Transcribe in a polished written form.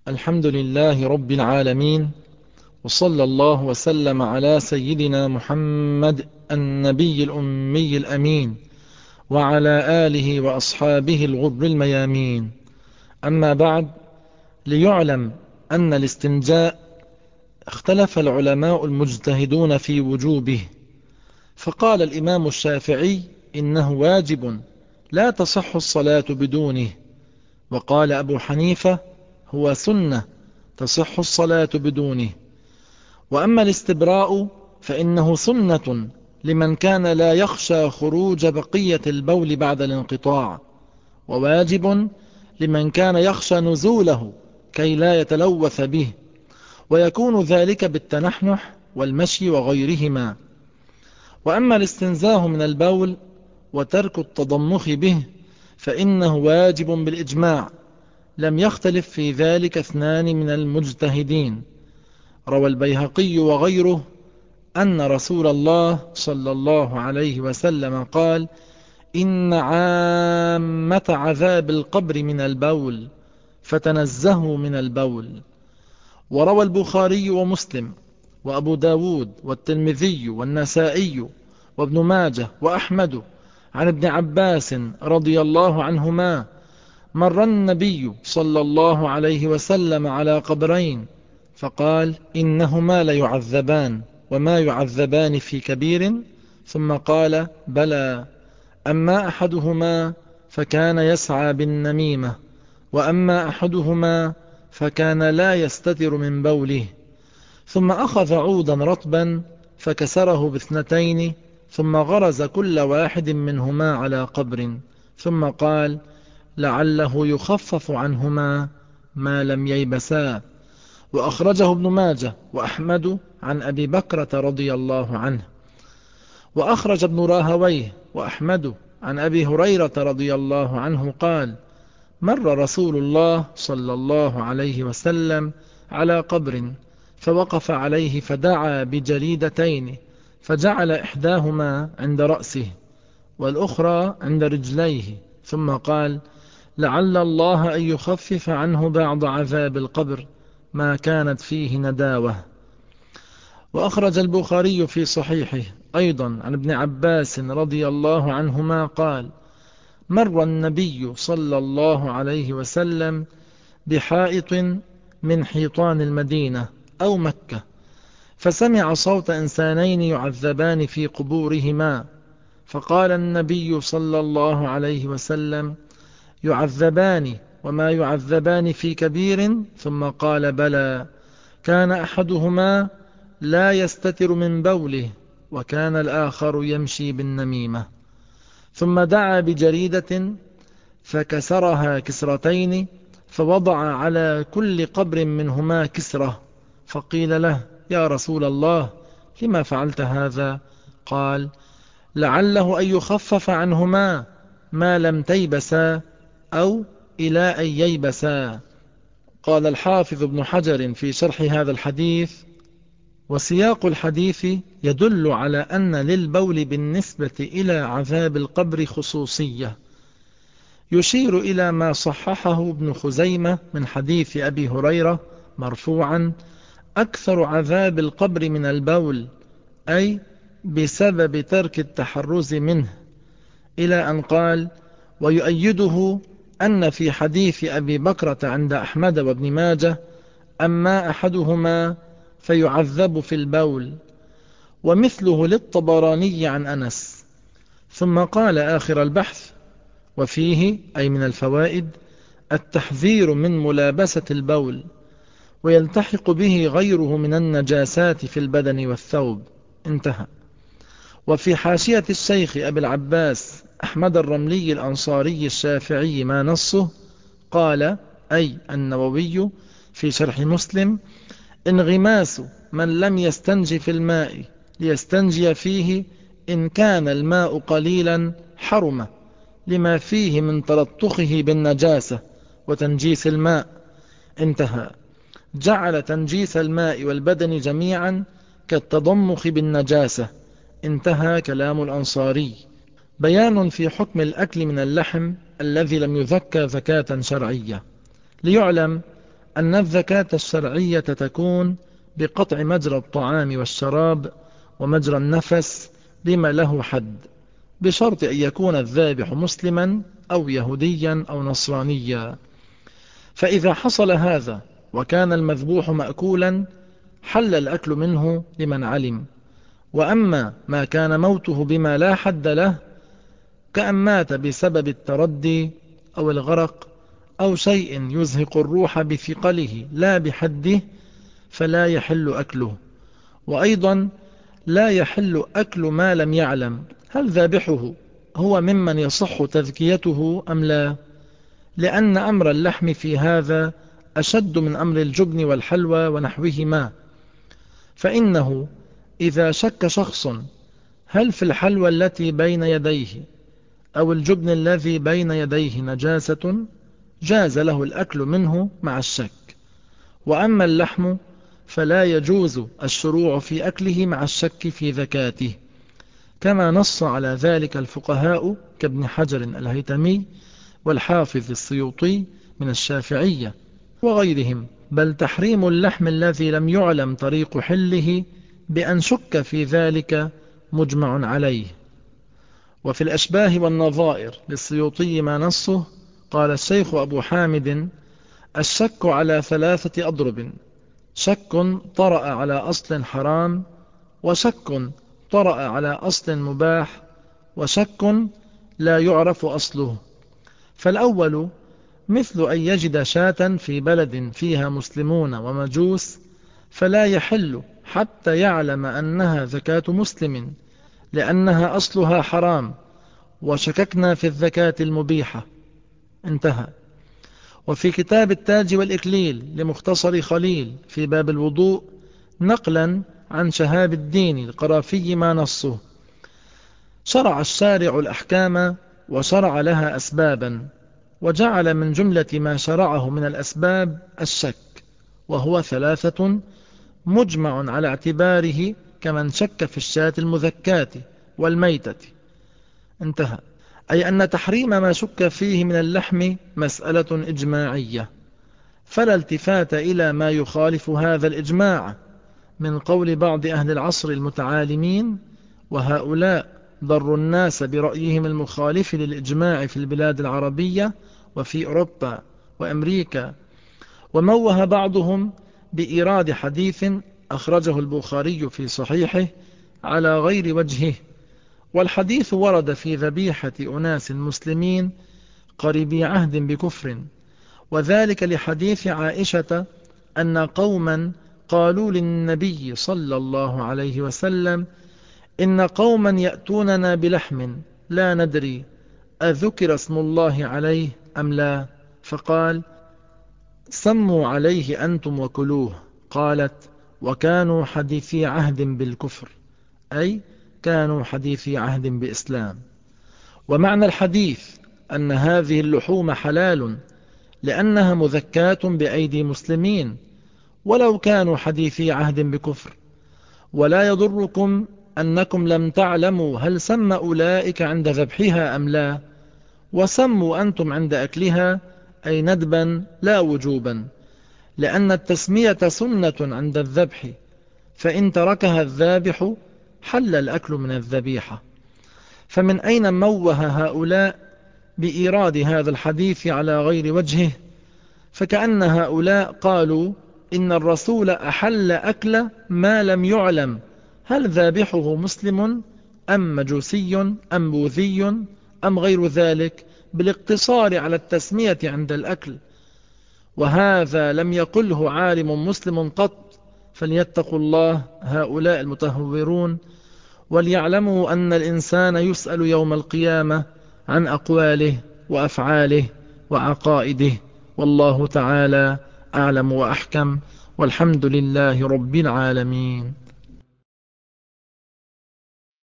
الحمد لله رب العالمين، وصلى الله وسلم على سيدنا محمد النبي الأمي الأمين وعلى آله وأصحابه الغر الميامين. أما بعد، ليعلم أن الاستنجاء اختلف العلماء المجتهدون في وجوبه، فقال الإمام الشافعي إنه واجب لا تصح الصلاة بدونه، وقال أبو حنيفة هو سنة تصح الصلاة بدونه. وأما الاستبراء فإنه سنة لمن كان لا يخشى خروج بقية البول بعد الانقطاع، وواجب لمن كان يخشى نزوله كي لا يتلوث به، ويكون ذلك بالتنحنح والمشي وغيرهما. وأما الاستنزاه من البول وترك التضمخ به فإنه واجب بالإجماع، لم يختلف في ذلك اثنان من المجتهدين. روى البيهقي وغيره أن رسول الله صلى الله عليه وسلم قال: إن عامة عذاب القبر من البول، فتنزهوا من البول. وروى البخاري ومسلم وأبو داود والترمذي والنسائي وابن ماجه وأحمد عن ابن عباس رضي الله عنهما: مر النبي صلى الله عليه وسلم على قبرين فقال: إنهما ليعذبان وما يعذبان في كبير، ثم قال: بلى، أما أحدهما فكان يسعى بالنميمة، وأما أحدهما فكان لا يستتر من بوله. ثم أخذ عودا رطبا فكسره باثنتين، ثم غرز كل واحد منهما على قبر، ثم قال: لعله يخفف عنهما ما لم ييبسا. وأخرجه ابن ماجه وأحمد عن أبي بكرة رضي الله عنه. وأخرج ابن راهويه وأحمد عن أبي هريرة رضي الله عنه قال: مر رسول الله صلى الله عليه وسلم على قبر فوقف عليه فدعا بجريدتين، فجعل إحداهما عند رأسه والأخرى عند رجليه، ثم قال: لعل الله أن يخفف عنه بعض عذاب القبر ما كانت فيه نداوة. وأخرج البخاري في صحيحه أيضا عن ابن عباس رضي الله عنهما قال: مر النبي صلى الله عليه وسلم بحائط من حيطان المدينة أو مكة، فسمع صوت إنسانين يعذبان في قبورهما، فقال النبي صلى الله عليه وسلم: يعذبان وما يعذبان في كبير، ثم قال: بلى، كان أحدهما لا يستتر من بوله، وكان الآخر يمشي بالنميمة. ثم دعا بجريدة فكسرها كسرتين، فوضع على كل قبر منهما كسرة، فقيل له: يا رسول الله، لما فعلت هذا؟ قال: لعله أن يخفف عنهما ما لم تيبسا أو إلى أن ييبسا. قال الحافظ ابن حجر في شرح هذا الحديث: وسياق الحديث يدل على أن للبول بالنسبة إلى عذاب القبر خصوصية، يشير إلى ما صححه ابن خزيمة من حديث أبي هريرة مرفوعا: أكثر عذاب القبر من البول، أي بسبب ترك التحرز منه، إلى أن قال: ويؤيده أن في حديث أبي بكرة عند أحمد وابن ماجه: أما أحدهما فيعذب في البول، ومثله للطبراني عن أنس. ثم قال آخر البحث: وفيه أي من الفوائد التحذير من ملابسة البول، ويلتحق به غيره من النجاسات في البدن والثوب. انتهى. وفي حاشية الشيخ أبي العباس أحمد الرملي الأنصاري الشافعي ما نصه، قال أي النووي في شرح مسلم: انغماس من لم يستنج في الماء ليستنجي فيه إن كان الماء قليلا حرم، لما فيه من تلطخه بالنجاسة وتنجيس الماء. انتهى. جعل تنجيس الماء والبدن جميعا كالتضمخ بالنجاسة. انتهى كلام الأنصاري. بيان في حكم الأكل من اللحم الذي لم يذكى زكاة شرعية. ليعلم أن الزكاة الشرعية تكون بقطع مجرى الطعام والشراب ومجرى النفس بما له حد، بشرط أن يكون الذابح مسلما أو يهوديا أو نصرانيا. فإذا حصل هذا وكان المذبوح مأكولا حل الأكل منه لمن علم. وأما ما كان موته بما لا حد له، كأن مات بسبب التردي أو الغرق أو شيء يزهق الروح بثقله لا بحده، فلا يحل أكله. وأيضا لا يحل أكل ما لم يعلم هل ذابحه هو ممن يصح تذكيته أم لا، لأن أمر اللحم في هذا أشد من أمر الجبن والحلوى ونحوهما. فإنه إذا شك شخص هل في الحلوى التي بين يديه أو الجبن الذي بين يديه نجاسة، جاز له الأكل منه مع الشك. وأما اللحم فلا يجوز الشروع في أكله مع الشك في ذكاته، كما نص على ذلك الفقهاء كابن حجر الهيتمي والحافظ السيوطي من الشافعية وغيرهم. بل تحريم اللحم الذي لم يعلم طريق حله بأن شك في ذلك مجمع عليه. وفي الأشباه والنظائر للسيوطي ما نصه، قال الشيخ أبو حامد: الشك على 3 أضرب: شك طرأ على أصل حرام، وشك طرأ على أصل مباح، وشك لا يعرف أصله. فالأول مثل أن يجد شاة في بلد فيها مسلمون ومجوس، فلا يحل حتى يعلم أنها زكاة مسلم، لأنها أصلها حرام، وشككنا في الزكاة المبيحة. انتهى. وفي كتاب التاج والإكليل لمختصر خليل في باب الوضوء نقلا عن شهاب الدين القرافي ما نصه: شرع الشارع الأحكام وشرع لها أسبابا، وجعل من جملة ما شرعه من الأسباب الشك، وهو 3 مجمع على اعتباره كمن شك في الشاة المذكاة والميتة. انتهى. أي أن تحريم ما شك فيه من اللحم مسألة إجماعية، فلا التفات إلى ما يخالف هذا الإجماع من قول بعض أهل العصر المتعالمين، وهؤلاء ضروا الناس برأيهم المخالف للإجماع في البلاد العربية وفي أوروبا وأمريكا. وموه بعضهم بإيراد حديث أخرجه البخاري في صحيحه على غير وجهه، والحديث ورد في ذبيحة أناس مسلمين قريبي عهد بكفر، وذلك لحديث عائشة أن قوما قالوا للنبي صلى الله عليه وسلم: إن قوما يأتوننا بلحم لا ندري أذكر اسم الله عليه أم لا، فقال: سموا عليه أنتم وكلوه. قالت: وكانوا حديثي عهد بالكفر، أي كانوا حديثي عهد بإسلام. ومعنى الحديث أن هذه اللحوم حلال لأنها مذكاة بأيدي مسلمين ولو كانوا حديثي عهد بكفر. ولا يضركم أنكم لم تعلموا هل سمى أولئك عند ذبحها أم لا، وسموا أنتم عند أكلها، أي ندبا لا وجوبا، لأن التسمية سنة عند الذبح، فإن تركها الذابح حل الأكل من الذبيحة. فمن أين موه هؤلاء بإيراد هذا الحديث على غير وجهه؟ فكأن هؤلاء قالوا إن الرسول أحل أكل ما لم يعلم هل ذابحه مسلم أم مجوسي أم بوذي أم غير ذلك، بالاقتصار على التسمية عند الأكل، وهذا لم يقله عالم مسلم قط. فليتقوا الله هؤلاء المتهورون، وليعلموا أن الإنسان يسأل يوم القيامة عن أقواله وأفعاله وعقائده. والله تعالى أعلم وأحكم، والحمد لله رب العالمين.